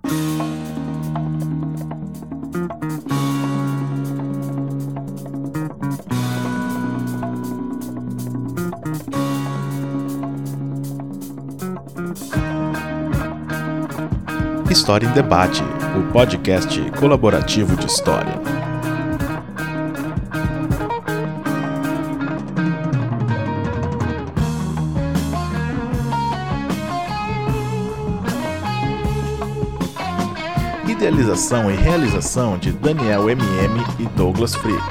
História em Debate, o podcast colaborativo de história. Idealização e realização de Daniel M.M. e Douglas Freak.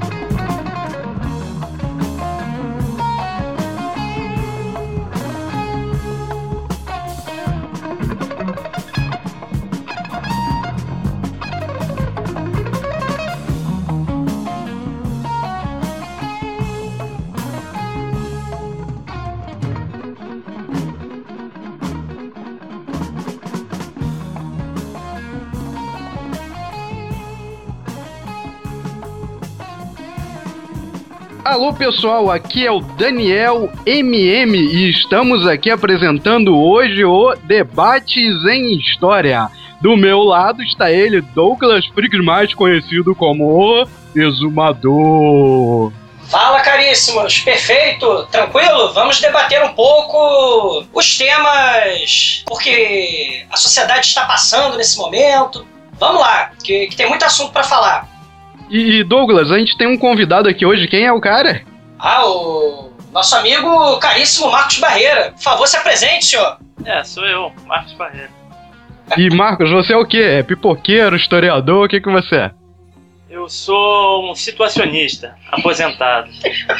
Alô pessoal, aqui é o Daniel MM e estamos aqui apresentando hoje o Debates em História. Do meu lado está ele, Douglas Freak, mais conhecido como o Exumador. Fala, caríssimos, perfeito, tranquilo? Vamos debater um pouco os temas, porque a sociedade está passando nesse momento. Vamos lá, que tem muito assunto para falar. E Douglas, a gente tem um convidado aqui hoje, quem é o cara? O nosso amigo caríssimo Marcos Barreira. Por favor, se apresente, senhor. Sou eu, Marcos Barreira. E Marcos, você é o quê? É pipoqueiro, historiador, o que você é? Eu sou um situacionista, aposentado.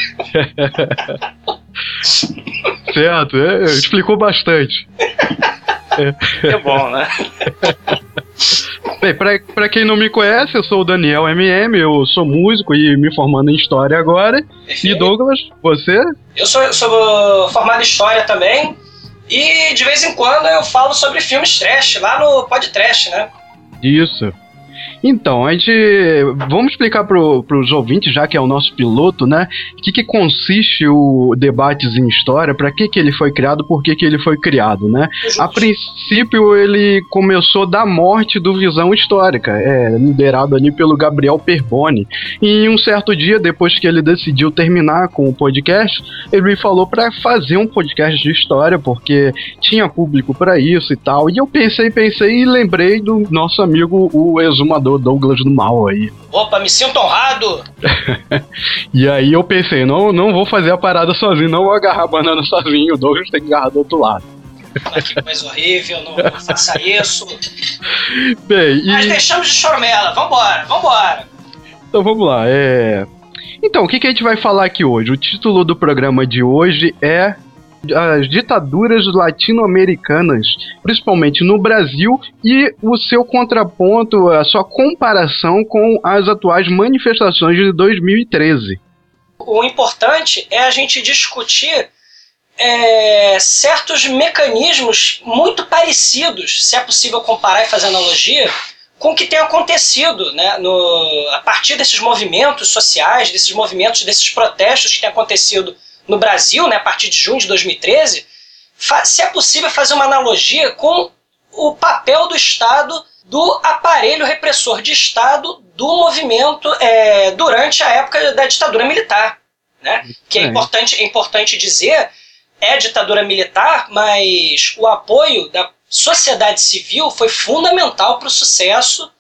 Certo, explicou bastante. É bom, né? Bem, pra quem não me conhece, eu sou o Daniel MM, eu sou músico e me formando em História agora. Perfeito. E Douglas, você? Eu sou formado em História também. E de vez em quando eu falo sobre filmes trash, lá no Podtrash, né? Isso. Então, vamos explicar para os ouvintes, já que é o nosso piloto, né? O que consiste o Debates em História, para que ele foi criado, por que ele foi criado, né? A princípio, ele começou da morte do Visão Histórica, liderado ali pelo Gabriel Perboni. E em um certo dia, depois que ele decidiu terminar com o podcast, ele me falou para fazer um podcast de história, porque tinha público para isso e tal. E eu pensei e lembrei do nosso amigo, o Exumador Douglas do Mal aí. Opa, me sinto honrado! E aí eu pensei, não vou fazer a parada sozinho, não vou agarrar a banana sozinho, o Douglas tem que agarrar do outro lado. Que coisa horrível, não faça isso. Bem, Mas deixamos de chormela, vambora! Então vamos lá, Então, o que a gente vai falar aqui hoje? O título do programa de hoje é as ditaduras latino-americanas, principalmente no Brasil, e o seu contraponto, a sua comparação com as atuais manifestações de 2013. O importante é a gente discutir certos mecanismos muito parecidos, se é possível comparar e fazer analogia, com o que tem acontecido, né, a partir desses movimentos sociais, desses protestos que têm acontecido no Brasil, né, a partir de junho de 2013, se é possível fazer uma analogia com o papel do Estado, do aparelho repressor de Estado do movimento durante a época da ditadura militar. Né? Que é importante dizer, ditadura militar, mas o apoio da sociedade civil foi fundamental para o sucesso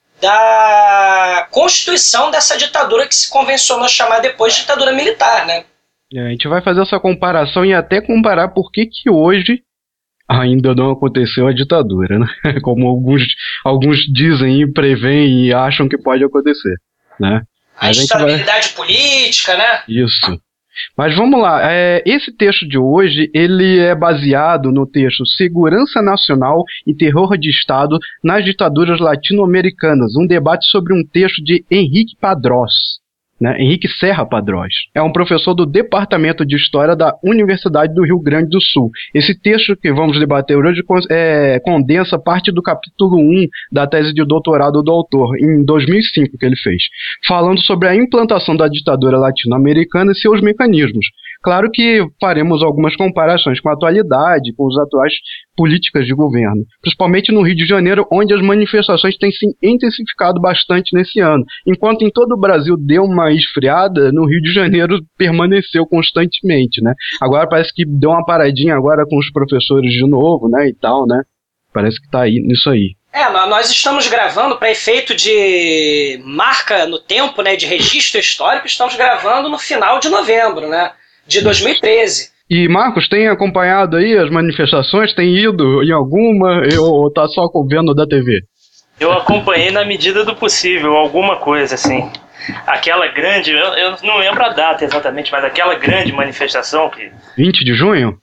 da constituição dessa ditadura que se convencionou chamar depois de ditadura militar, né? A gente vai fazer essa comparação e até comparar por que hoje ainda não aconteceu a ditadura, né? Como alguns dizem e preveem e acham que pode acontecer, né? A instabilidade política, né? Isso. Mas vamos lá, esse texto de hoje, ele é baseado no texto Segurança Nacional e Terror de Estado nas Ditaduras Latino-Americanas, um debate sobre um texto de Henrique Padrós. Né, Henrique Serra Padrós. É um professor do Departamento de História da Universidade do Rio Grande do Sul. Esse texto que vamos debater hoje condensa parte do capítulo 1 da tese de doutorado do autor, em 2005 que ele fez, falando sobre a implantação da ditadura latino-americana e seus mecanismos, Claro que faremos algumas comparações com a atualidade, com as atuais políticas de governo, principalmente no Rio de Janeiro, onde as manifestações têm se intensificado bastante nesse ano. Enquanto em todo o Brasil deu uma esfriada, no Rio de Janeiro permaneceu constantemente, né? Agora parece que deu uma paradinha agora com os professores de novo, né, e tal, né? Parece que tá aí nisso aí. Nós estamos gravando para efeito de marca no tempo, né, de registro histórico, estamos gravando no final de novembro, né, de 2013. E Marcos, tem acompanhado aí as manifestações? Tem ido em alguma ou tá só vendo da TV? Eu acompanhei na medida do possível, alguma coisa assim. Aquela grande, eu não lembro a data exatamente, mas aquela grande manifestação que... 20 de junho?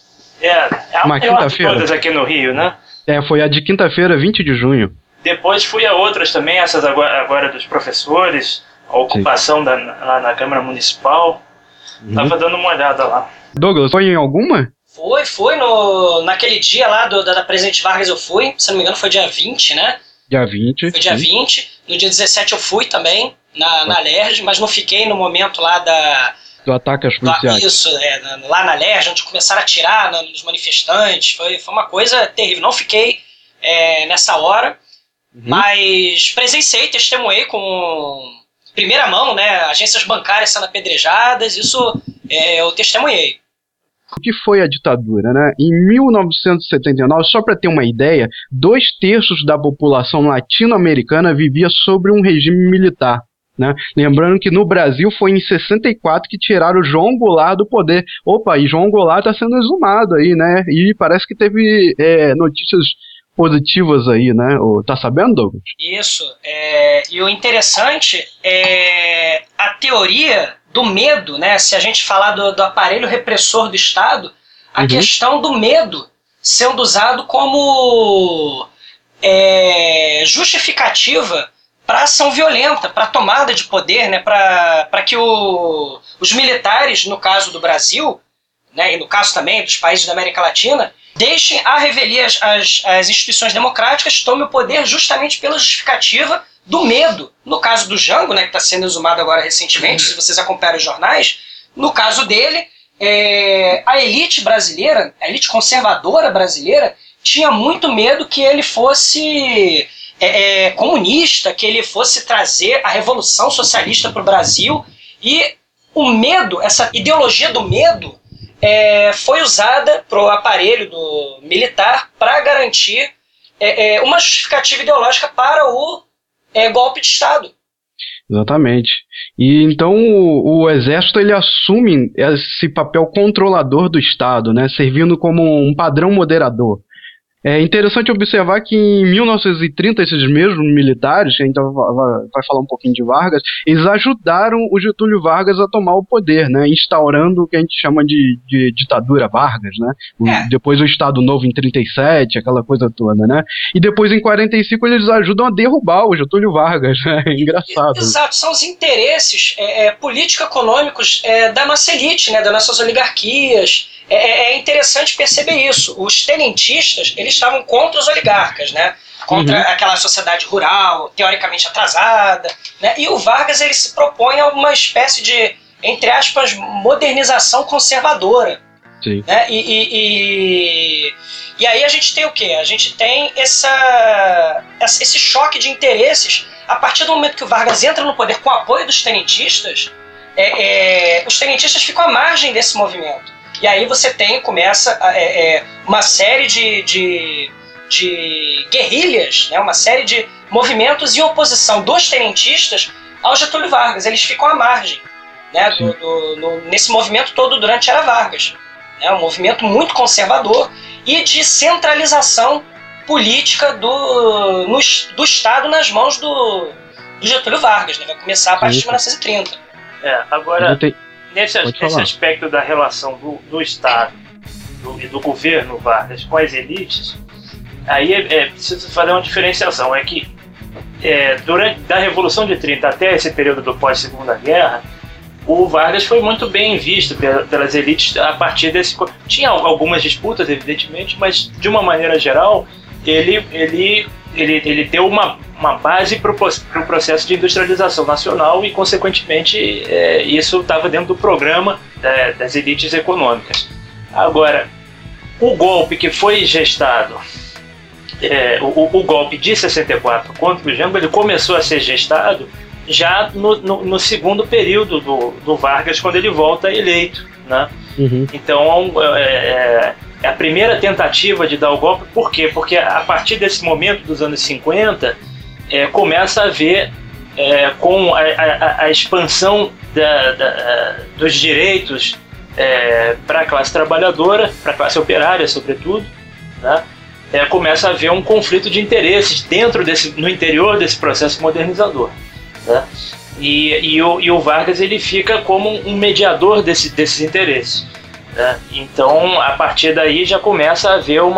A maior de todas aqui no Rio, né? Foi a de quinta-feira, 20 de junho. Depois fui a outras também, essas agora dos professores, a ocupação lá na Câmara Municipal. Tava dando uma olhada lá. Douglas, foi em alguma? Foi naquele dia lá da Presidente Vargas eu fui, se não me engano foi dia 20, né? Dia 20. Foi dia 20. No dia 17 eu fui também, na LERJ, mas não fiquei no momento lá do ataque às policiais. Isso, lá na LERJ, onde começaram a atirar nos manifestantes. Foi uma coisa terrível. Não fiquei nessa hora, mas presenciei, testemunhei com primeira mão, né? Agências bancárias sendo apedrejadas, isso eu testemunhei. O que foi a ditadura, né? Em 1979, só para ter uma ideia, 2/3 da população latino-americana vivia sob um regime militar. Né? Lembrando que no Brasil foi em 64 que tiraram o João Goulart do poder. Opa, e João Goulart está sendo exumado aí, né? E parece que teve notícias positivas aí, né? Tá sabendo, Douglas? Isso. E o interessante é a teoria do medo, né? Se a gente falar do aparelho repressor do Estado, a questão do medo sendo usado como justificativa para ação violenta, para tomada de poder, né, para que os militares, no caso do Brasil, né, e no caso também dos países da América Latina, deixem à revelia as instituições democráticas, tomem o poder justamente pela justificativa do medo. No caso do Jango, né, que está sendo exumado agora recentemente, se vocês acompanham os jornais, no caso dele, a elite brasileira, a elite conservadora brasileira, tinha muito medo que ele fosse... comunista, que ele fosse trazer a revolução socialista para o Brasil, e o medo, essa ideologia do medo, foi usada para o aparelho do militar para garantir uma justificativa ideológica para o golpe de Estado. Exatamente. E então o Exército ele assume esse papel controlador do Estado, né, servindo como um padrão moderador. É interessante observar que em 1930 esses mesmos militares, que a gente vai falar um pouquinho de Vargas, eles ajudaram o Getúlio Vargas a tomar o poder, né, instaurando o que a gente chama de ditadura Vargas, né, depois o Estado Novo em 37, aquela coisa toda, né, e depois em 45 eles ajudam a derrubar o Getúlio Vargas, né, é engraçado. Exato, são os interesses político-econômicos da nossa elite, né, das nossas oligarquias. É interessante perceber isso. Os tenentistas, eles estavam contra os oligarcas, né? Contra aquela sociedade rural, teoricamente atrasada, né? E o Vargas, ele se propõe a uma espécie de, entre aspas, modernização conservadora. Sim. Né? E aí a gente tem o quê? A gente tem esse choque de interesses. A partir do momento que o Vargas entra no poder com o apoio dos tenentistas, os tenentistas ficam à margem desse movimento. E aí você começa uma série de guerrilhas, né, uma série de movimentos em oposição dos tenentistas ao Getúlio Vargas. Eles ficam à margem, né, nesse movimento todo durante a Era Vargas. É um movimento muito conservador e de centralização política do Estado nas mãos do Getúlio Vargas. Né, vai começar a partir de 1930. Agora... Nesse aspecto da relação do Estado e do governo Vargas com as elites, aí é preciso fazer uma diferenciação. É que durante da Revolução de 30 até esse período do pós-Segunda Guerra, o Vargas foi muito bem visto pelas elites a partir desse... Tinha algumas disputas, evidentemente, mas de uma maneira geral, ele deu uma base para o processo de industrialização nacional e, consequentemente, isso estava dentro do programa das elites econômicas. Agora, o golpe que foi gestado, o golpe de 64 contra o Jango, ele começou a ser gestado já no segundo período do Vargas, quando ele volta eleito, né? Uhum. Então, a primeira tentativa de dar o golpe, por quê? Porque a partir desse momento dos anos 50, começa a haver, com a expansão dos direitos para a classe trabalhadora, para a classe operária, sobretudo, né? Começa a haver um conflito de interesses no interior desse processo modernizador, né? E o Vargas, ele fica como um mediador desses interesses, né? Então, a partir daí já começa a haver um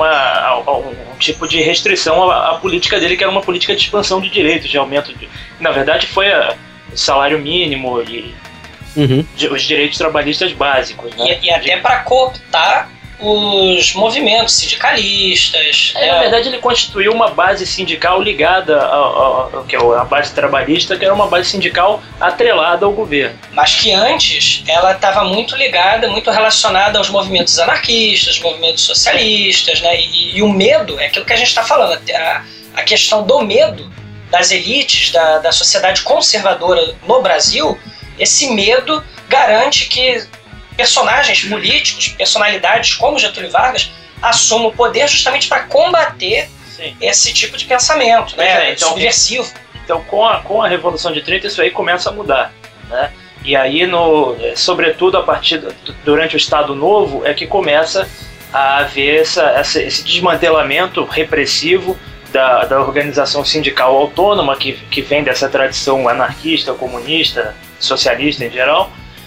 tipo de restrição à política dele, que era uma política de expansão de direitos, de aumento na verdade foi o salário mínimo e os direitos trabalhistas básicos, né? E até para cooptar os movimentos sindicalistas. Na verdade, ele constituiu uma base sindical ligada à base trabalhista, que era uma base sindical atrelada ao governo. Mas que antes ela estava muito ligada, muito relacionada aos movimentos anarquistas, movimentos socialistas, né? E o medo, é aquilo que a gente está falando, a questão do medo das elites, da sociedade conservadora no Brasil. Esse medo garante que personagens políticos, personalidades como Getúlio Vargas, assumam o poder justamente para combater esse tipo de pensamento, né? Então, subversivo. Então, com a Revolução de 30, isso aí começa a mudar, né? E aí, sobretudo durante o Estado Novo, é que começa a haver esse desmantelamento repressivo da organização sindical autônoma, que vem dessa tradição anarquista, comunista, socialista em geral.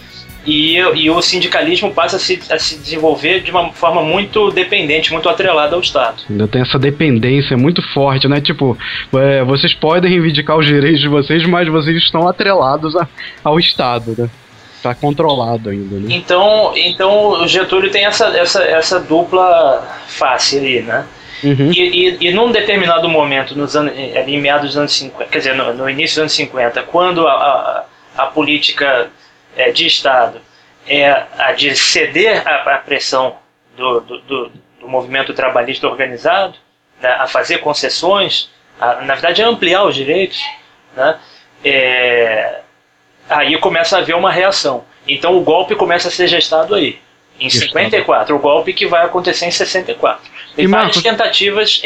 E o sindicalismo passa a se desenvolver de uma forma muito dependente, muito atrelada ao Estado. Ainda tem essa dependência muito forte, né? Tipo, vocês podem reivindicar os direitos de vocês, mas vocês estão atrelados ao Estado, né? Tá controlado ainda, né? Então o Getúlio tem essa dupla face aí, né? Uhum. E num determinado momento, em meados dos anos 50, quer dizer, no início dos anos 50, quando a política de Estado a de ceder à pressão do movimento trabalhista organizado, né, a fazer concessões, na verdade a ampliar os direitos, né, aí começa a haver uma reação. Então o golpe começa a ser gestado aí, em 54, o golpe que vai acontecer em 64. Tem várias tentativas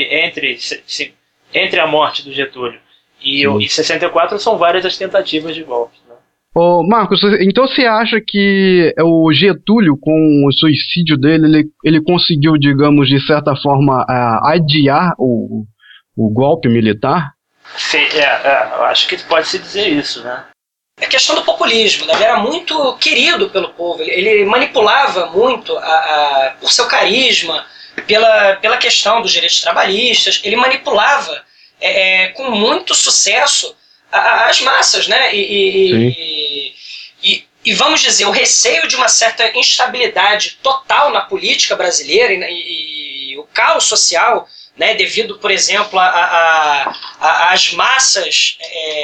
entre a morte do Getúlio e 64, são várias as tentativas de golpe. Ô Marcos, então você acha que o Getúlio, com o suicídio dele, ele conseguiu, digamos, de certa forma, adiar o golpe militar? Acho que pode-se dizer isso, né? É questão do populismo, né? Ele era muito querido pelo povo, ele manipulava muito, por seu carisma, pela questão dos direitos trabalhistas, ele manipulava com muito sucesso as massas, né? E vamos dizer, o receio de uma certa instabilidade total na política brasileira e o caos social, né, devido, por exemplo, às massas,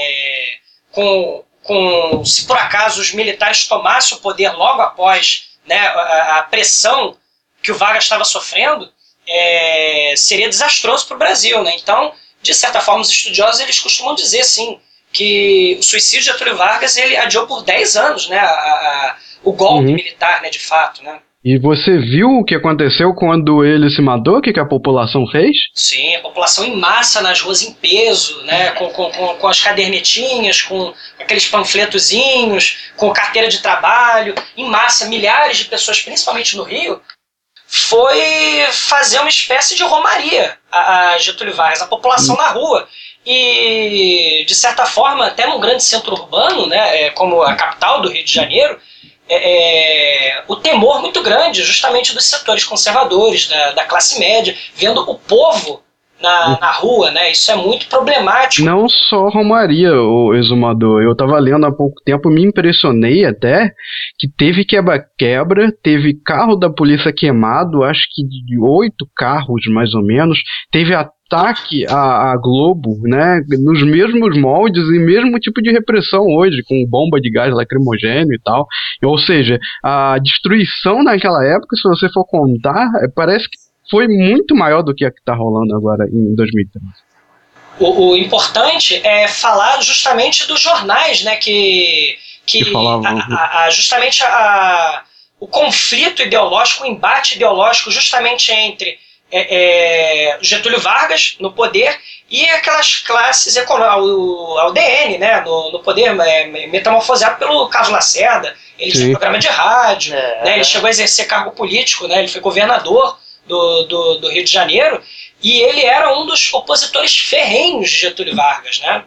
se por acaso os militares tomassem o poder logo após, né, a pressão que o Vargas estava sofrendo, seria desastroso para o Brasil, né? Então, de certa forma, os estudiosos eles costumam dizer, sim, que o suicídio de Getúlio Vargas ele adiou por 10 anos, né, o golpe militar, né, de fato, né? E você viu o que aconteceu quando ele se matou? O que a população fez? Sim, a população em massa nas ruas em peso, né, com as cadernetinhas, com aqueles panfletozinhos, com carteira de trabalho, em massa, milhares de pessoas, principalmente no Rio, foi fazer uma espécie de romaria a Getúlio Vargas, a população na rua. E, de certa forma, até num grande centro urbano, né, como a capital do Rio de Janeiro, o temor muito grande justamente dos setores conservadores, da classe média, vendo o povo, na rua, né? Isso é muito problemático. Não só Romaria, o exumador. Eu tava lendo há pouco tempo, me impressionei até, que teve quebra-quebra, teve carro da polícia queimado, acho que de 8 carros mais ou menos, teve ataque à Globo, né, nos mesmos moldes e mesmo tipo de repressão hoje, com bomba de gás lacrimogêneo e tal. Ou seja, a destruição naquela época, se você for contar, parece que foi muito maior do que a que está rolando agora em 2013. O importante é falar justamente dos jornais, né, que justamente o conflito ideológico, o embate ideológico justamente entre Getúlio Vargas no poder e aquelas classes econômicas, a UDN, né, no poder, metamorfoseado pelo Carlos Lacerda. Ele tinha programa de rádio, né, ele chegou a exercer cargo político, né, ele foi governador do Rio de Janeiro, e ele era um dos opositores ferrenhos de Getúlio Vargas, né?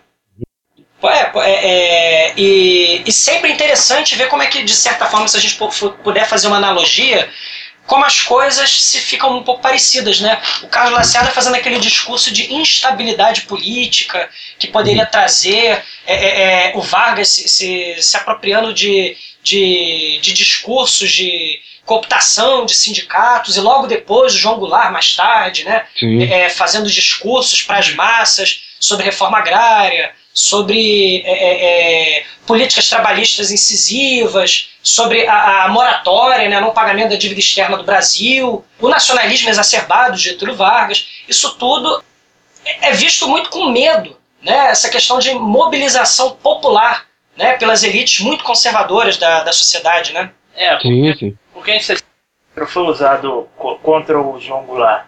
E sempre é interessante ver como é que, de certa forma, se a gente puder fazer uma analogia, como as coisas se ficam um pouco parecidas, né? O Carlos Lacerda fazendo aquele discurso de instabilidade política que poderia trazer, o Vargas se apropriando de discursos de cooptação de sindicatos, e logo depois o João Goulart, mais tarde, né, fazendo discursos para as massas sobre reforma agrária, sobre políticas trabalhistas incisivas, sobre a moratória, né, não pagamento da dívida externa do Brasil, o nacionalismo exacerbado de Getúlio Vargas. Isso tudo é visto muito com medo, né, essa questão de mobilização popular, né, pelas elites muito conservadoras da sociedade, né? Porque esse foi usado contra o João Goulart,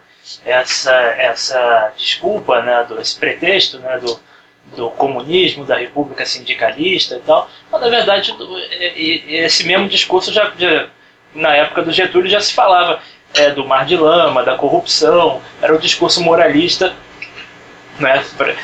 essa desculpa, né, esse pretexto, né, do comunismo, da república sindicalista e tal, mas na verdade esse mesmo discurso já na época do Getúlio já se falava do mar de lama, da corrupção, era o discurso moralista, né?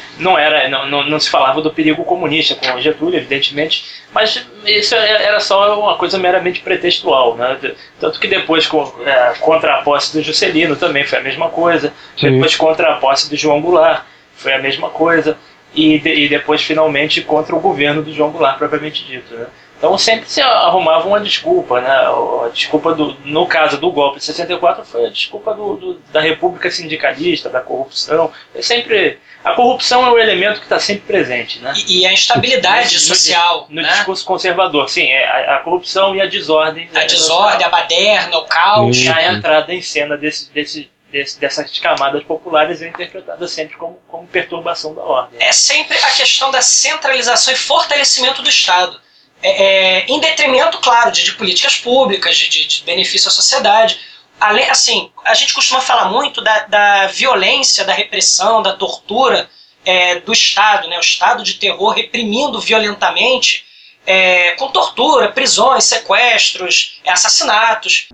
Não se falava do perigo comunista com o Getúlio, evidentemente, mas isso era só uma coisa meramente pretextual, né? Tanto que depois, contra a posse do Juscelino também foi a mesma coisa, depois contra a posse do João Goulart foi a mesma coisa, e depois finalmente contra o governo do João Goulart, propriamente dito, né? Então sempre se arrumava uma desculpa, né? A desculpa no caso do golpe de 64 foi a desculpa da república sindicalista, da corrupção. A corrupção é um elemento que está sempre presente, né? E a instabilidade social. No discurso conservador, sim, a corrupção e a desordem. A desordem, a baderna, o caos. E a entrada em cena dessas camadas populares é interpretada sempre como perturbação da ordem. É sempre a questão da centralização e fortalecimento do Estado. Em detrimento, claro, de políticas públicas, de benefício à sociedade. Além, assim, a gente costuma falar muito da violência, da repressão, da tortura do Estado, né? O Estado de terror reprimindo violentamente, com tortura, prisões, sequestros, assassinatos.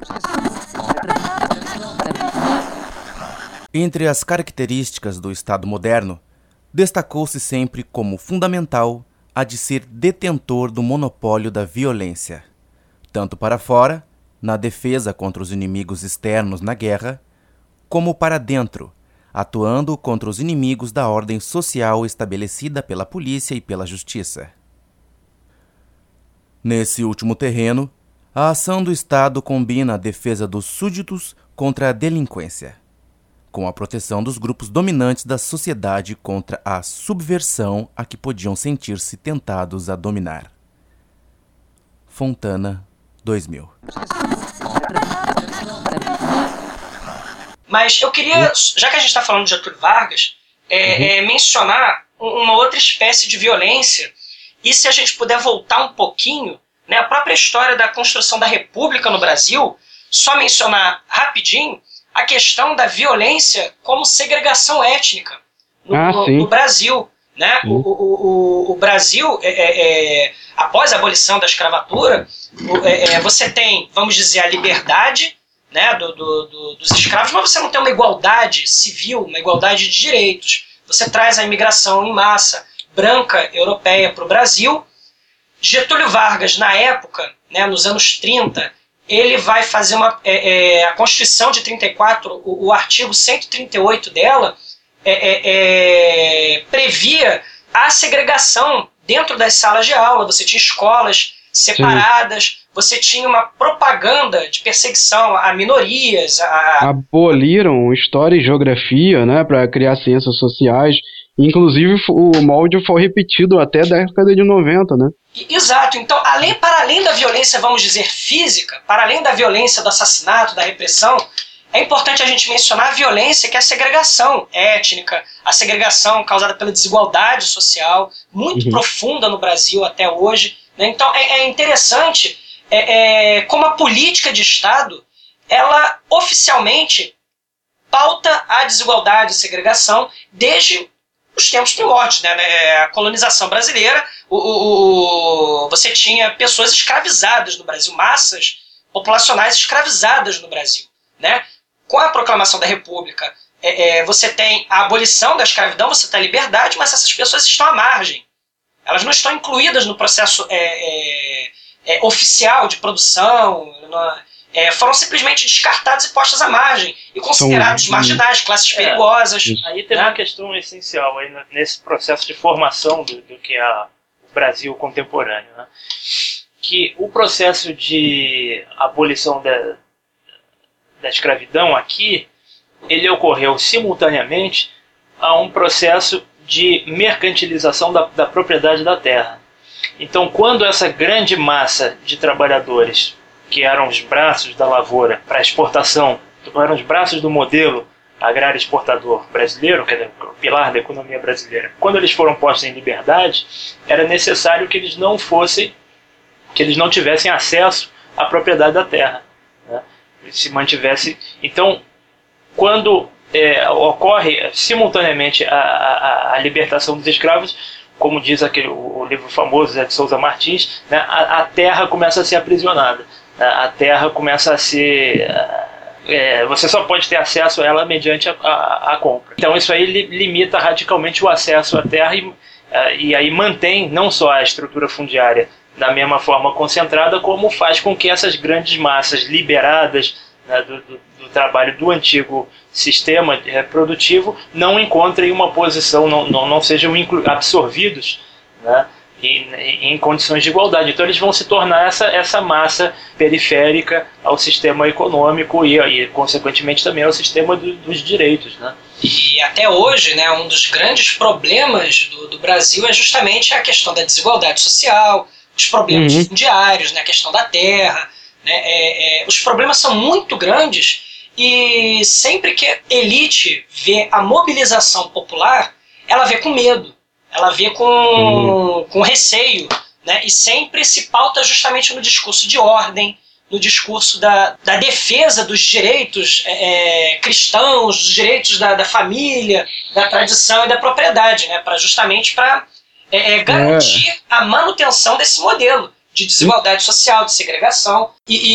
Entre as características do Estado moderno, destacou-se sempre como fundamental a de ser detentor do monopólio da violência, tanto para fora, na defesa contra os inimigos externos na guerra, como para dentro, atuando contra os inimigos da ordem social estabelecida pela polícia e pela justiça. Nesse último terreno, a ação do Estado combina a defesa dos súditos contra a delinquência, com a proteção dos grupos dominantes da sociedade contra a subversão a que podiam sentir-se tentados a dominar. Fontana, 2000. Mas eu queria, já que a gente está falando de Getúlio Vargas, mencionar uma outra espécie de violência, e se a gente puder voltar um pouquinho, né, a própria história da construção da República no Brasil, só mencionar rapidinho a questão da violência como segregação étnica no Brasil, né? O Brasil, após a abolição da escravatura, você tem, vamos dizer, a liberdade, né, dos escravos, mas você não tem uma igualdade civil, uma igualdade de direitos. Você traz a imigração em massa branca europeia para o Brasil. Getúlio Vargas, na época, né, nos anos 30, ele vai fazer a Constituição de 34, o artigo 138 dela, previa a segregação dentro das salas de aula. Você tinha escolas separadas, sim, você tinha uma propaganda de perseguição a minorias. Aboliram história e geografia, né, para criar ciências sociais. Inclusive, o molde foi repetido até a década de 90, né? Exato. Então, para além da violência, vamos dizer, física, para além da violência do assassinato, da repressão, é importante a gente mencionar a violência que é a segregação étnica, a segregação causada pela desigualdade social, muito profunda no Brasil até hoje. Né? Então, é interessante como a política de Estado, ela oficialmente pauta a desigualdade e segregação desde os tempos primórdios, né? A colonização brasileira, você tinha pessoas escravizadas no Brasil, massas populacionais escravizadas no Brasil, né? Com a proclamação da República, você tem a abolição da escravidão, você tem a liberdade, mas essas pessoas estão à margem. Elas não estão incluídas no processo oficial de produção, foram simplesmente descartados e postas à margem e considerados marginais, classes perigosas. Aí tem uma questão essencial aí nesse processo de formação do que é o Brasil contemporâneo, né? Que o processo de abolição da escravidão aqui, ele ocorreu simultaneamente a um processo de mercantilização da propriedade da terra. Então, quando essa grande massa de trabalhadores, que eram os braços da lavoura para exportação, eram os braços do modelo agrário exportador brasileiro, que é o pilar da economia brasileira, quando eles foram postos em liberdade, era necessário que eles não tivessem acesso à propriedade da terra, né? Se mantivesse. Então, quando ocorre simultaneamente a libertação dos escravos, como diz o livro famoso Zé de Souza Martins, né, a terra começa a ser aprisionada. A terra começa a ser... você só pode ter acesso a ela mediante a compra. Então isso aí limita radicalmente o acesso à terra e aí mantém não só a estrutura fundiária da mesma forma concentrada, como faz com que essas grandes massas liberadas, né, do trabalho do antigo sistema reprodutivo não encontrem uma posição, não sejam absorvidos, né, em condições de igualdade. Então eles vão se tornar essa massa periférica ao sistema econômico e consequentemente também ao sistema dos direitos, né? E até hoje, né, um dos grandes problemas do Brasil é justamente a questão da desigualdade social, os problemas fundiários, né, a questão da terra, né, os problemas são muito grandes e sempre que a elite vê a mobilização popular, ela vê com medo. Ela vê com receio, né? E sempre se pauta justamente no discurso de ordem, no discurso da defesa dos direitos cristãos, dos direitos da família, da tradição e da propriedade, né? Justamente para garantir a manutenção desse modelo de desigualdade social, de segregação.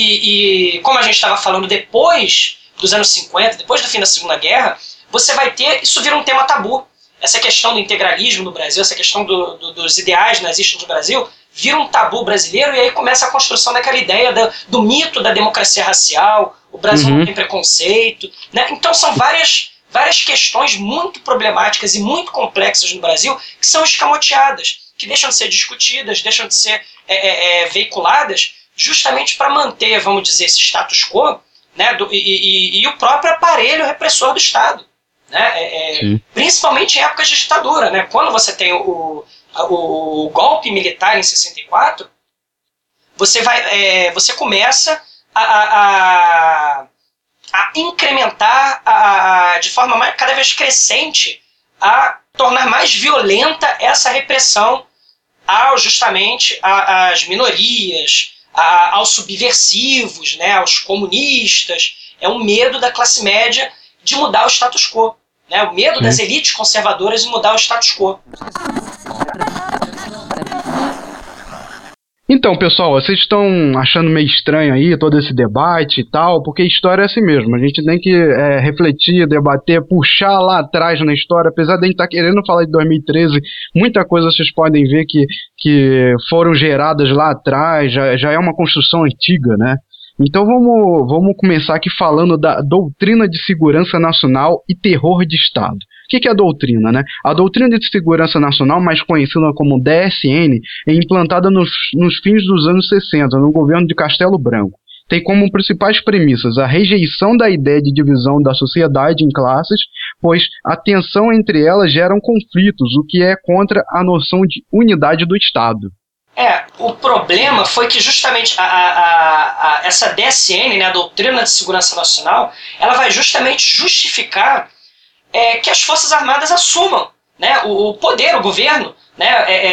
E como a gente estava falando, depois dos anos 50, depois do fim da Segunda Guerra, você vai ter, isso vira um tema tabu. Essa questão do integralismo no Brasil, essa questão dos ideais nazistas no Brasil, vira um tabu brasileiro e aí começa a construção daquela ideia do mito da democracia racial, o Brasil não tem preconceito, né? Então são várias questões muito problemáticas e muito complexas no Brasil que são escamoteadas, que deixam de ser discutidas, deixam de ser veiculadas justamente para manter, vamos dizer, esse status quo, né, e o próprio aparelho repressor do Estado. Né, principalmente em épocas de ditadura, né, quando você tem o golpe militar em 64, você começa a incrementar de forma cada vez crescente, a tornar mais violenta essa repressão justamente às minorias, aos subversivos, né, aos comunistas. É um medo da classe média de mudar o status quo. Né, o medo das elites conservadoras de mudar o status quo. Então, pessoal, vocês estão achando meio estranho aí todo esse debate e tal, porque a história é assim mesmo. A gente tem que refletir, debater, puxar lá atrás na história. Apesar de a gente estar querendo falar de 2013, muita coisa vocês podem ver que foram geradas lá atrás, já é uma construção antiga, né? Então vamos começar aqui falando da doutrina de segurança nacional e terror de Estado. O que é a doutrina, né? A doutrina de segurança nacional, mais conhecida como DSN, é implantada nos fins dos anos 60, no governo de Castelo Branco. Tem como principais premissas a rejeição da ideia de divisão da sociedade em classes, pois a tensão entre elas gera conflitos, o que é contra a noção de unidade do Estado. O problema foi que justamente essa DSN, né, a Doutrina de Segurança Nacional, ela vai justamente justificar que as Forças Armadas assumam, né, o poder, o governo, né,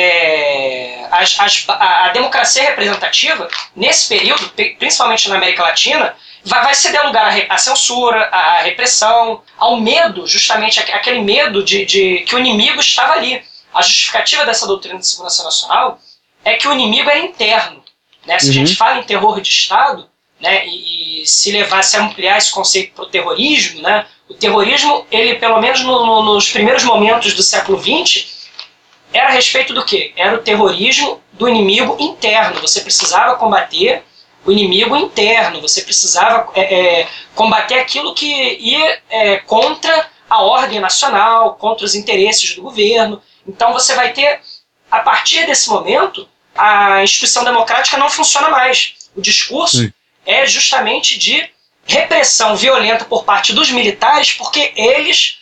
a democracia representativa, nesse período, principalmente na América Latina, vai ceder lugar à censura, à repressão, ao medo, justamente aquele medo de que o inimigo estava ali. A justificativa dessa Doutrina de Segurança Nacional é que o inimigo era interno, né? Se a gente fala em terror de Estado, né, e se levasse a ampliar esse conceito para o terrorismo, né, o terrorismo, ele pelo menos nos primeiros momentos do século XX, era a respeito do quê? Era o terrorismo do inimigo interno. Você precisava combater o inimigo interno, você precisava combater aquilo que ia contra a ordem nacional, contra os interesses do governo. Então você vai ter, a partir desse momento, a instituição democrática não funciona mais. O discurso é justamente de repressão violenta por parte dos militares, porque eles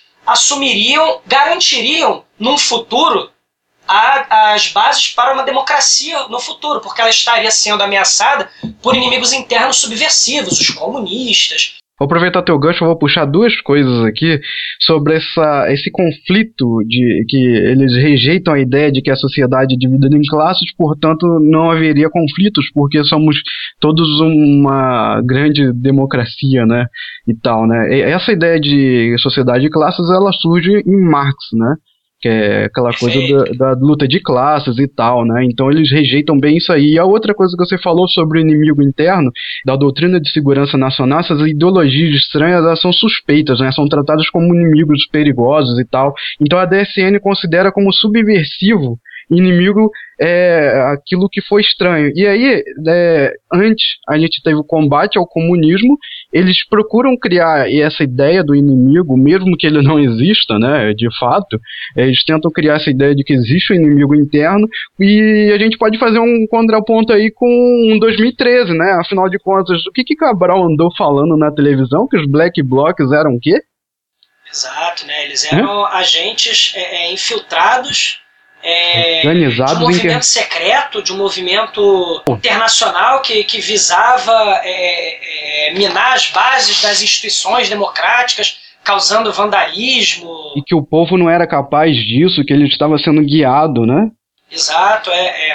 garantiriam num futuro as bases para uma democracia no futuro, porque ela estaria sendo ameaçada por inimigos internos subversivos, os comunistas. Vou aproveitar teu gancho, vou puxar duas coisas aqui sobre esse conflito de que eles rejeitam a ideia de que a sociedade é dividida em classes, portanto não haveria conflitos, porque somos todos uma grande democracia, né, e tal, né. Essa ideia de sociedade de classes, ela surge em Marx, né, que é aquela coisa da luta de classes e tal, né? Então eles rejeitam bem isso aí. E a outra coisa que você falou sobre o inimigo interno, da doutrina de segurança nacional, essas ideologias estranhas, elas são suspeitas, né? São tratadas como inimigos perigosos e tal. Então a DSN considera como subversivo inimigo aquilo que foi estranho. E aí, antes a gente teve o combate ao comunismo, eles procuram criar essa ideia do inimigo, mesmo que ele não exista, né, de fato, eles tentam criar essa ideia de que existe um inimigo interno, e a gente pode fazer um contraponto aí com 2013, né, afinal de contas, o que Cabral andou falando na televisão, que os Black Blocs eram o quê? Exato, né, eles eram agentes infiltrados, organizados, de um movimento secreto, de um movimento internacional que visava minar as bases das instituições democráticas, causando vandalismo. E que o povo não era capaz disso, que ele estava sendo guiado, né? Exato,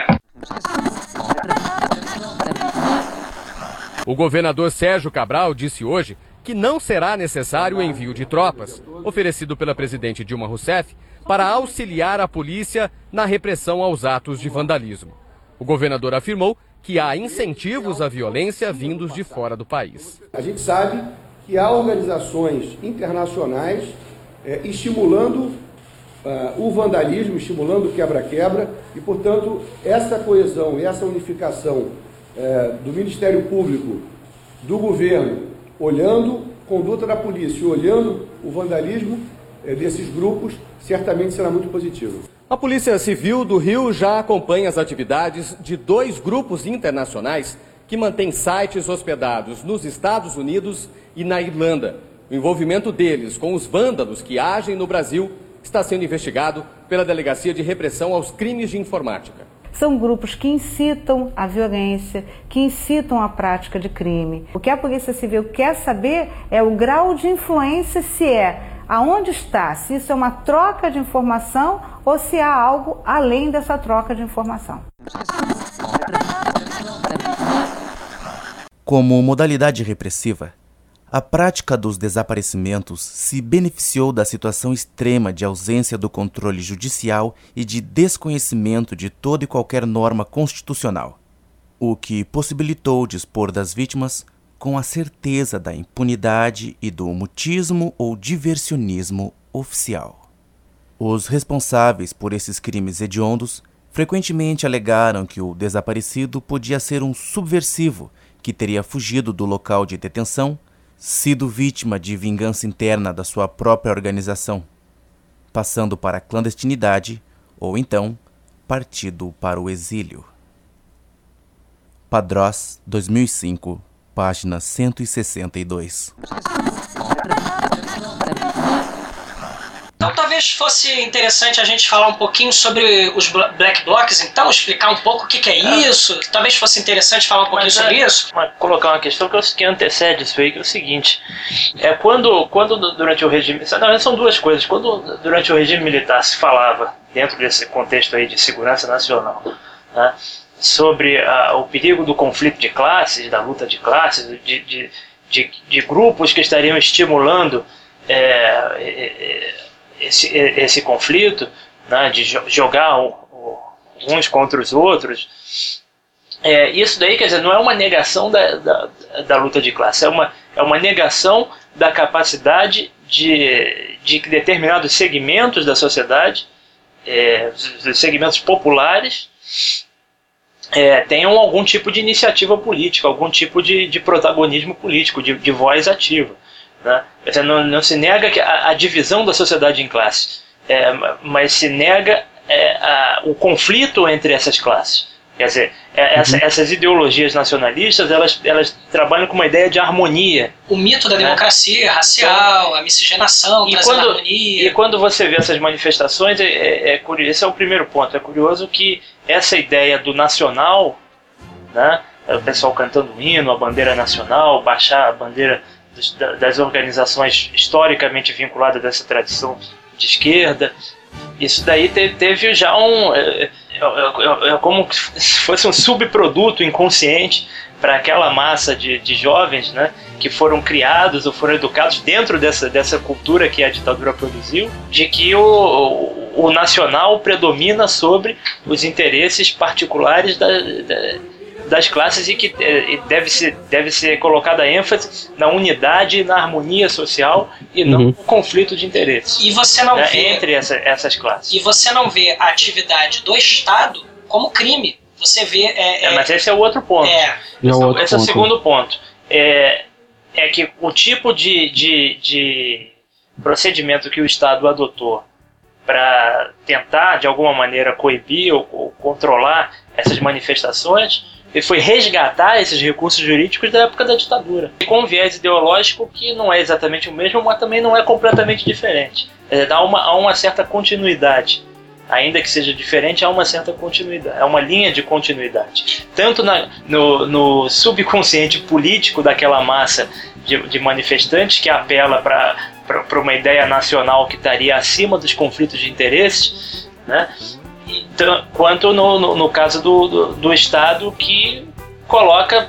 O governador Sérgio Cabral disse hoje que não será necessário o envio de tropas, oferecido pela presidente Dilma Rousseff, para auxiliar a polícia na repressão aos atos de vandalismo. O governador afirmou que há incentivos à violência vindos de fora do país. A gente sabe que há organizações internacionais estimulando o vandalismo, estimulando o quebra-quebra, e, portanto, essa coesão e essa unificação do Ministério Público, do governo, olhando a conduta da polícia, olhando o vandalismo desses grupos, certamente será muito positivo. A Polícia Civil do Rio já acompanha as atividades de 2 grupos internacionais que mantêm sites hospedados nos Estados Unidos e na Irlanda. O envolvimento deles com os vândalos que agem no Brasil está sendo investigado pela Delegacia de Repressão aos Crimes de Informática. São grupos que incitam a violência, que incitam a prática de crime. O que a Polícia Civil quer saber é o grau de influência, aonde está, se isso é uma troca de informação ou se há algo além dessa troca de informação. Como modalidade repressiva, a prática dos desaparecimentos se beneficiou da situação extrema de ausência do controle judicial e de desconhecimento de toda e qualquer norma constitucional, o que possibilitou dispor das vítimas com a certeza da impunidade e do mutismo ou diversionismo oficial. Os responsáveis por esses crimes hediondos frequentemente alegaram que o desaparecido podia ser um subversivo que teria fugido do local de detenção, sido vítima de vingança interna da sua própria organização. passando para a clandestinidade ou então partido para o exílio. Padrós, 2005, página 162. Então talvez fosse interessante a gente falar um pouquinho sobre os Black Blocs, então, explicar um pouco o que é isso. Talvez fosse interessante falar um pouquinho sobre isso. Colocar uma questão que antecede isso aí, que é o seguinte. Quando durante o regime... Na verdade, são duas coisas. Quando durante o regime militar se falava, dentro desse contexto aí de segurança nacional, né, sobre o perigo do conflito de classes, da luta de classes, de grupos que estariam estimulando esse conflito, né, de jogar uns contra os outros, isso daí, quer dizer, não é uma negação da luta de classe, é uma negação da capacidade de determinados segmentos da sociedade, segmentos populares, tenham algum tipo de iniciativa política, algum tipo de protagonismo político, de voz ativa. Né? Não se nega a divisão da sociedade em classes, mas se nega o conflito entre essas classes. Quer dizer, essas ideologias nacionalistas, elas trabalham com uma ideia de harmonia. O mito da democracia racial, a miscigenação, trazendo harmonia. E quando você vê essas manifestações, esse é o primeiro ponto. É curioso que essa ideia do nacional, né, o pessoal cantando o hino, a bandeira nacional, baixar a bandeira das organizações historicamente vinculadas dessa tradição de esquerda, isso daí teve já como se fosse um subproduto inconsciente para aquela massa de jovens, né, que foram criados ou foram educados dentro dessa cultura que a ditadura produziu, de que o nacional predomina sobre os interesses particulares das classes e que deve ser colocada ênfase na unidade e na harmonia social e não no conflito de interesses. E você não vê entre essas classes. E você não vê a atividade do Estado como crime. Você vê... mas esse é o outro ponto. Esse é o segundo ponto. É que o tipo de procedimento que o Estado adotou para tentar, de alguma maneira, coibir ou controlar essas manifestações, ele foi resgatar esses recursos jurídicos da época da ditadura. E com um viés ideológico que não é exatamente o mesmo, mas também não é completamente diferente. Há uma certa continuidade. Ainda que seja diferente, há uma certa continuidade. É uma linha de continuidade. Tanto no subconsciente político daquela massa de manifestantes que apela para uma ideia nacional que estaria acima dos conflitos de interesses, né? Quanto no caso do Estado, que coloca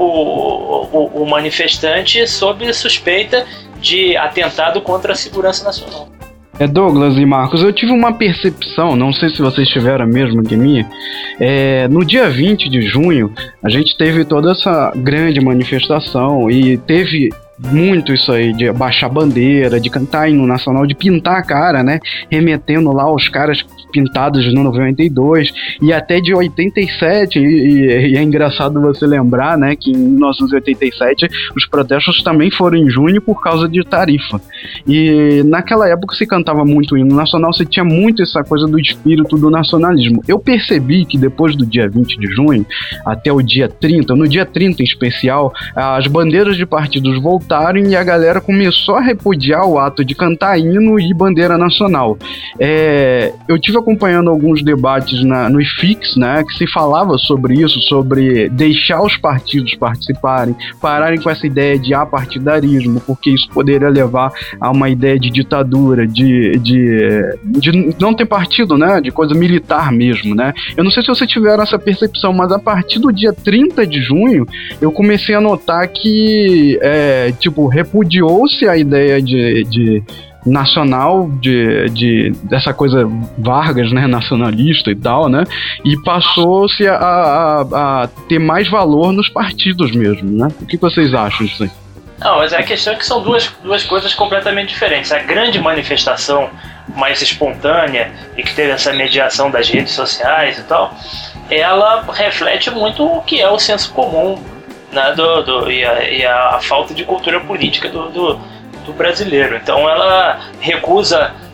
o manifestante sob suspeita de atentado contra a segurança nacional. Douglas e Marcos, eu tive uma percepção, não sei se vocês tiveram a mesma que minha. No dia 20 de junho, a gente teve toda essa grande manifestação e teve muito isso aí de baixar bandeira, de cantar hino nacional, de pintar a cara, né? Remetendo lá os caras pintados no 92 e até de 87, e é engraçado você lembrar, né, que em 1987 os protestos também foram em junho por causa de tarifa. E naquela época se cantava muito hino nacional, se tinha muito essa coisa do espírito do nacionalismo. Eu percebi que depois do dia 20 de junho até o dia 30, no dia 30 em especial, as bandeiras de partidos voltaram e a galera começou a repudiar o ato de cantar hino e bandeira nacional. Eu tive acompanhando alguns debates no IFIX, né, que se falava sobre isso, sobre deixar os partidos participarem, pararem com essa ideia de apartidarismo, porque isso poderia levar a uma ideia de ditadura, de não ter partido, né, de coisa militar mesmo, né. Eu não sei se vocês tiveram essa percepção, mas a partir do dia 30 de junho, eu comecei a notar que, repudiou-se a ideia de nacional, dessa coisa Vargas, né, nacionalista e tal, né, e passou-se a ter mais valor nos partidos mesmo, né? O que vocês acham disso aí? Não, mas a questão é que são duas coisas completamente diferentes. A grande manifestação mais espontânea e que teve essa mediação das redes sociais e tal, ela reflete muito o que é o senso comum, né, e a falta de cultura política do brasileiro. Então ela recusa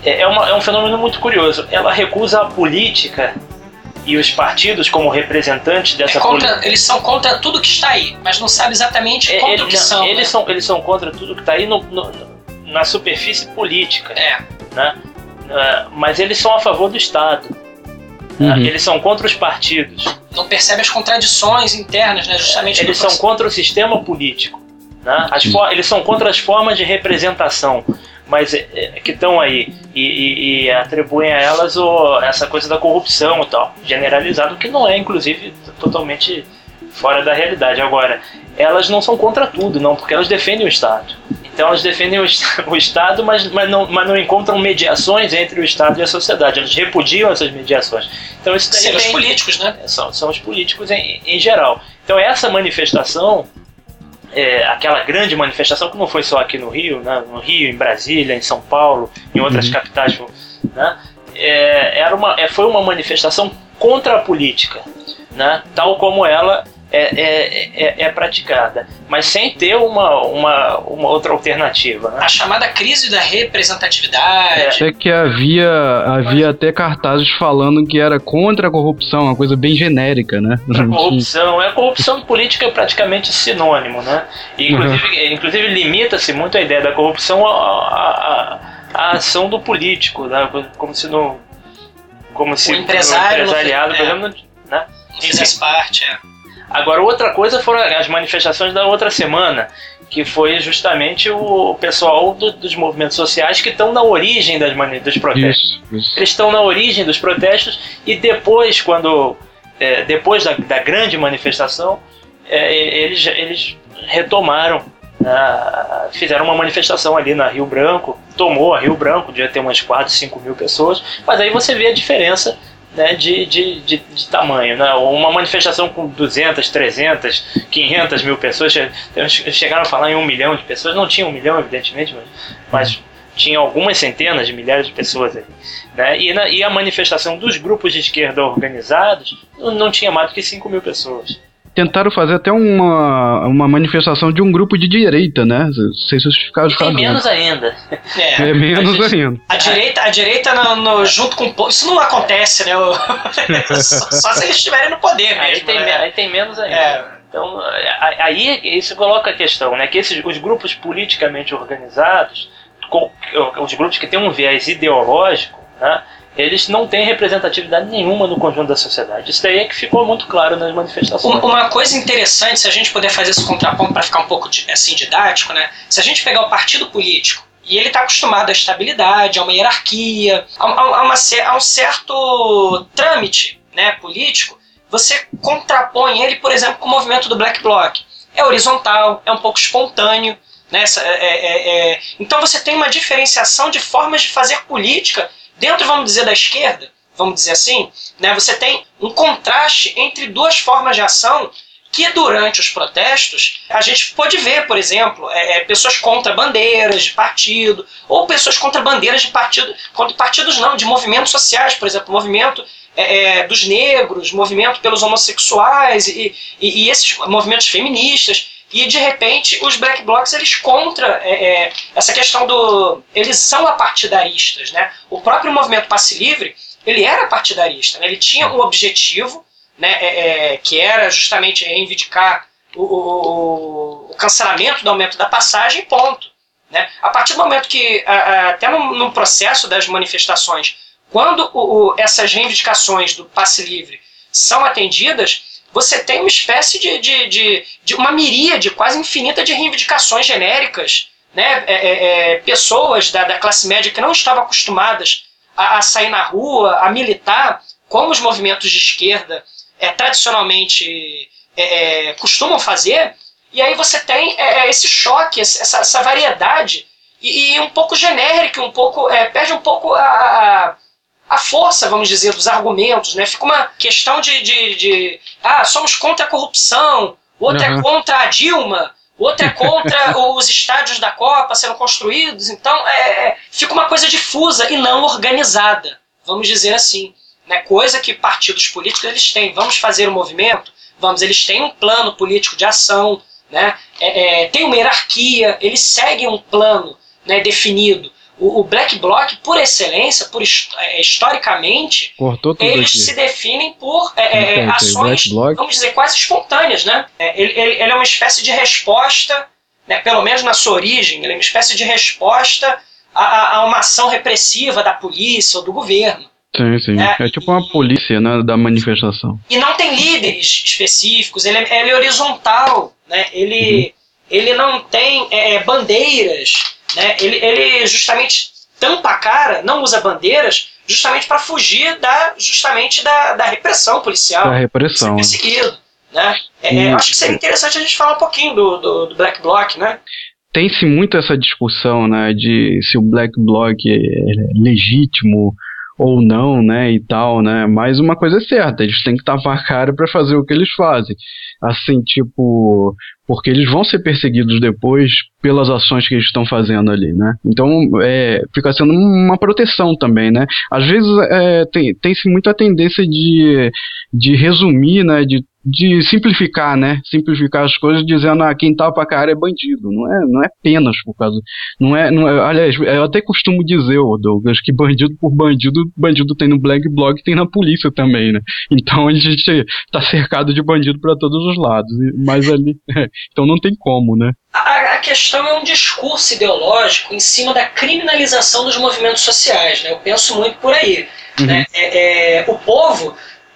é um fenômeno muito curioso. Ela recusa a política e os partidos como representantes dessa política. Eles são contra tudo que está aí, mas não sabe exatamente contra o que são. Eles são contra tudo que está aí na superfície política. Né? Mas eles são a favor do Estado. Eles são contra os partidos. Não percebe as contradições internas, né? Justamente. Eles são contra o sistema político. Né? Eles são contra as formas de representação, mas que estão aí e atribuem a elas essa coisa da corrupção e tal, generalizado, que não é, inclusive, totalmente fora da realidade. Agora, elas não são contra tudo, não, porque elas defendem o Estado. Então elas defendem o Estado, mas não encontram mediações entre o Estado e a sociedade. Elas repudiam essas mediações. Então isso daí os políticos, né? São os políticos em geral. Então essa manifestação, aquela grande manifestação que não foi só aqui no Rio, né? No Rio, em Brasília, em São Paulo, em outras capitais, né? Foi uma manifestação contra a política, né? Tal como ela é praticada, mas sem ter uma outra alternativa, né? A chamada crise da representatividade. É que havia até cartazes falando que era contra a corrupção, uma coisa bem genérica, né? A corrupção política é praticamente sinônimo, né? E, inclusive limita-se muito a ideia da corrupção à ação do político, né? Como se o empresariado, por exemplo, né? Não fizesse parte, Agora, outra coisa foram as manifestações da outra semana, que foi justamente o pessoal dos movimentos sociais que estão na origem dos protestos. Isso. Eles estão na origem dos protestos e depois, depois da grande manifestação, eles retomaram, fizeram uma manifestação ali na Rio Branco, tomou a Rio Branco, devia ter umas 4, 5 mil pessoas, mas aí você vê a diferença, né, de tamanho, né? Uma manifestação com 200, 300, 500 mil pessoas, chegaram a falar em 1 milhão de pessoas, não tinha 1 milhão, evidentemente, mas tinha algumas centenas de milhares de pessoas ali, né? E a manifestação dos grupos de esquerda organizados não tinha mais do que 5 mil pessoas. Tentaram fazer até uma manifestação de um grupo de direita, né? Sem justificar os casos. Menos ainda. Menos ainda. A direita junto com o povo. Isso não acontece, né? Só se eles estiverem no poder. Aí tem menos ainda. Então, aí isso coloca a questão, né? Que os grupos politicamente organizados, os grupos que têm um viés ideológico, né? Eles não têm representatividade nenhuma no conjunto da sociedade. Isso daí é que ficou muito claro nas manifestações. Uma coisa interessante, se a gente puder fazer esse contraponto para ficar um pouco assim didático, né? Se a gente pegar o partido político, e ele está acostumado à estabilidade, a uma hierarquia, a um certo trâmite, né, político, você contrapõe ele, por exemplo, com o movimento do Black Bloc. É horizontal, é um pouco espontâneo, né? Então você tem uma diferenciação de formas de fazer política dentro, vamos dizer, da esquerda, vamos dizer assim, né, você tem um contraste entre duas formas de ação que durante os protestos a gente pode ver, por exemplo, pessoas contra bandeiras de partido, ou pessoas contra bandeiras de partido, contra partidos não, de movimentos sociais, por exemplo, movimento dos negros, movimento pelos homossexuais e esses movimentos feministas. E, de repente, os Black Blocs, eles contra essa questão eles são apartidaristas, né? O próprio movimento Passe Livre, ele era partidarista, né? Ele tinha um objetivo, né, que era justamente reivindicar o cancelamento do aumento da passagem, ponto. Né? A partir do momento que, até no processo das manifestações, quando essas reivindicações do Passe Livre são atendidas, você tem uma espécie de uma miríade quase infinita de reivindicações genéricas, né? Pessoas da classe média que não estavam acostumadas a sair na rua, a militar, como os movimentos de esquerda tradicionalmente costumam fazer, e aí você tem esse choque, essa variedade, e um pouco genérico, perde um pouco a força, vamos dizer, dos argumentos, né? Fica uma questão somos contra a corrupção, o outro é contra a Dilma, o outro é contra os estádios da Copa sendo construídos, então fica uma coisa difusa e não organizada, vamos dizer assim, né? Coisa que partidos políticos eles têm, vamos fazer um movimento, eles têm um plano político de ação, né? Tem uma hierarquia, eles seguem um plano, né, definido. O Black Bloc, por excelência, historicamente, eles se definem por ações, vamos dizer, quase espontâneas, né? Ele é uma espécie de resposta, né, pelo menos na sua origem, ele é uma espécie de resposta a uma ação repressiva da polícia ou do governo. Sim. É tipo uma polícia, né, da manifestação. E não tem líderes específicos, ele é horizontal, né? Ele não tem bandeiras, né? Ele justamente tampa a cara, não usa bandeiras, justamente para fugir da repressão policial. Da repressão. Ser perseguido, né? Acho que seria interessante a gente falar um pouquinho do Black Bloc, né? Tem-se muito essa discussão, né, de se o Black Bloc é legítimo ou não, né, e tal, né, mas uma coisa é certa, eles têm que tapar a cara para fazer o que eles fazem, assim, tipo, porque eles vão ser perseguidos depois pelas ações que eles estão fazendo ali, né, então fica sendo uma proteção também, né, às vezes tem-se muito a tendência de resumir, né, de simplificar, né? Simplificar as coisas dizendo quem tapa a cara é bandido. Não é apenas por causa. Aliás, eu até costumo dizer, Douglas, que bandido por bandido tem no Black Bloc e tem na polícia também, né? Então a gente tá cercado de bandido para todos os lados. Mas ali. Então não tem como, né? A questão é um discurso ideológico em cima da criminalização dos movimentos sociais, né? Eu penso muito por aí. Né? O povo.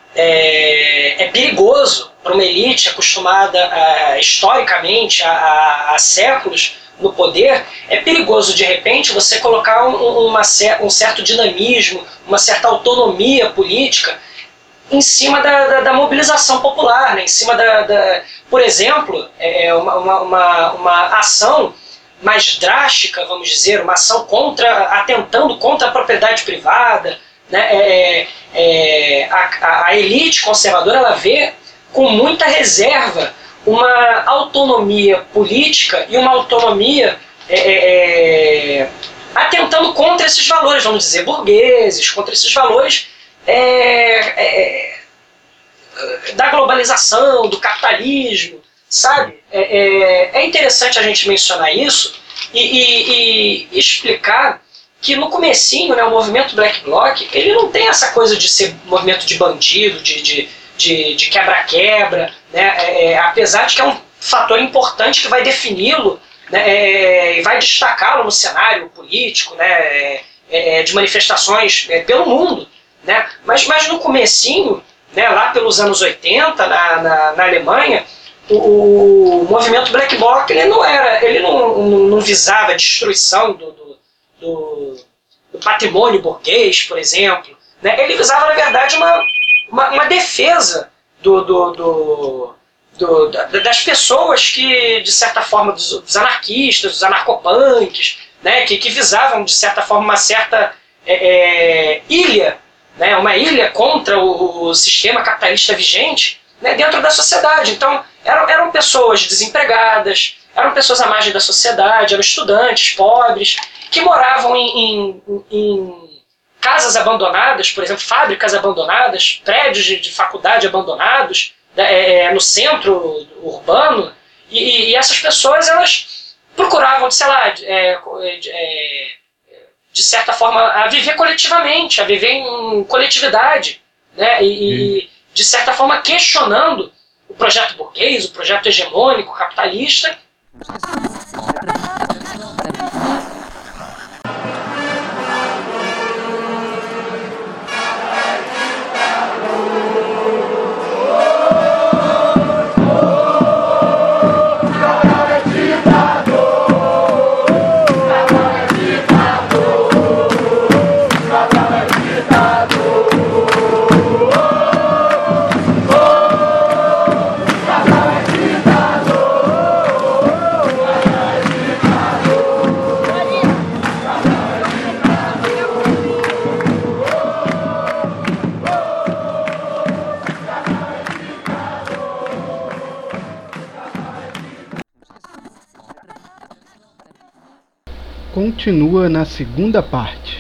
É perigoso para uma elite acostumada historicamente há séculos no poder. É perigoso de repente você colocar um certo dinamismo, uma certa autonomia política em cima da mobilização popular, né? Em cima por exemplo, uma ação mais drástica, vamos dizer, uma ação atentando contra a propriedade privada. Né, a elite conservadora ela vê com muita reserva uma autonomia política e uma autonomia atentando contra esses valores, vamos dizer, burgueses, contra esses valores da globalização, do capitalismo, sabe? É interessante a gente mencionar isso e explicar que no comecinho, né, o movimento Black Bloc, ele não tem essa coisa de ser movimento de bandido, de quebra-quebra, né, apesar de que é um fator importante que vai defini-lo, né, e vai destacá-lo no cenário político, né, de manifestações pelo mundo. Né, mas no comecinho, né, lá pelos anos 80, na Alemanha, o movimento Black Bloc ele não visava a destruição do patrimônio burguês, por exemplo, né? Ele visava, na verdade, uma defesa das pessoas que, de certa forma, dos anarquistas, dos anarcopunks, né? que visavam, de certa forma, uma certa ilha, né? Uma ilha contra o sistema capitalista vigente, né? Dentro da sociedade. Então, eram pessoas desempregadas, eram pessoas à margem da sociedade, eram estudantes, pobres, que moravam em casas abandonadas, por exemplo, fábricas abandonadas, prédios de faculdade abandonados, no centro urbano, e essas pessoas elas procuravam, sei lá, de certa forma, a viver coletivamente, a viver em coletividade, né? E de certa forma questionando o projeto burguês, o projeto hegemônico, capitalista. Continua na segunda parte.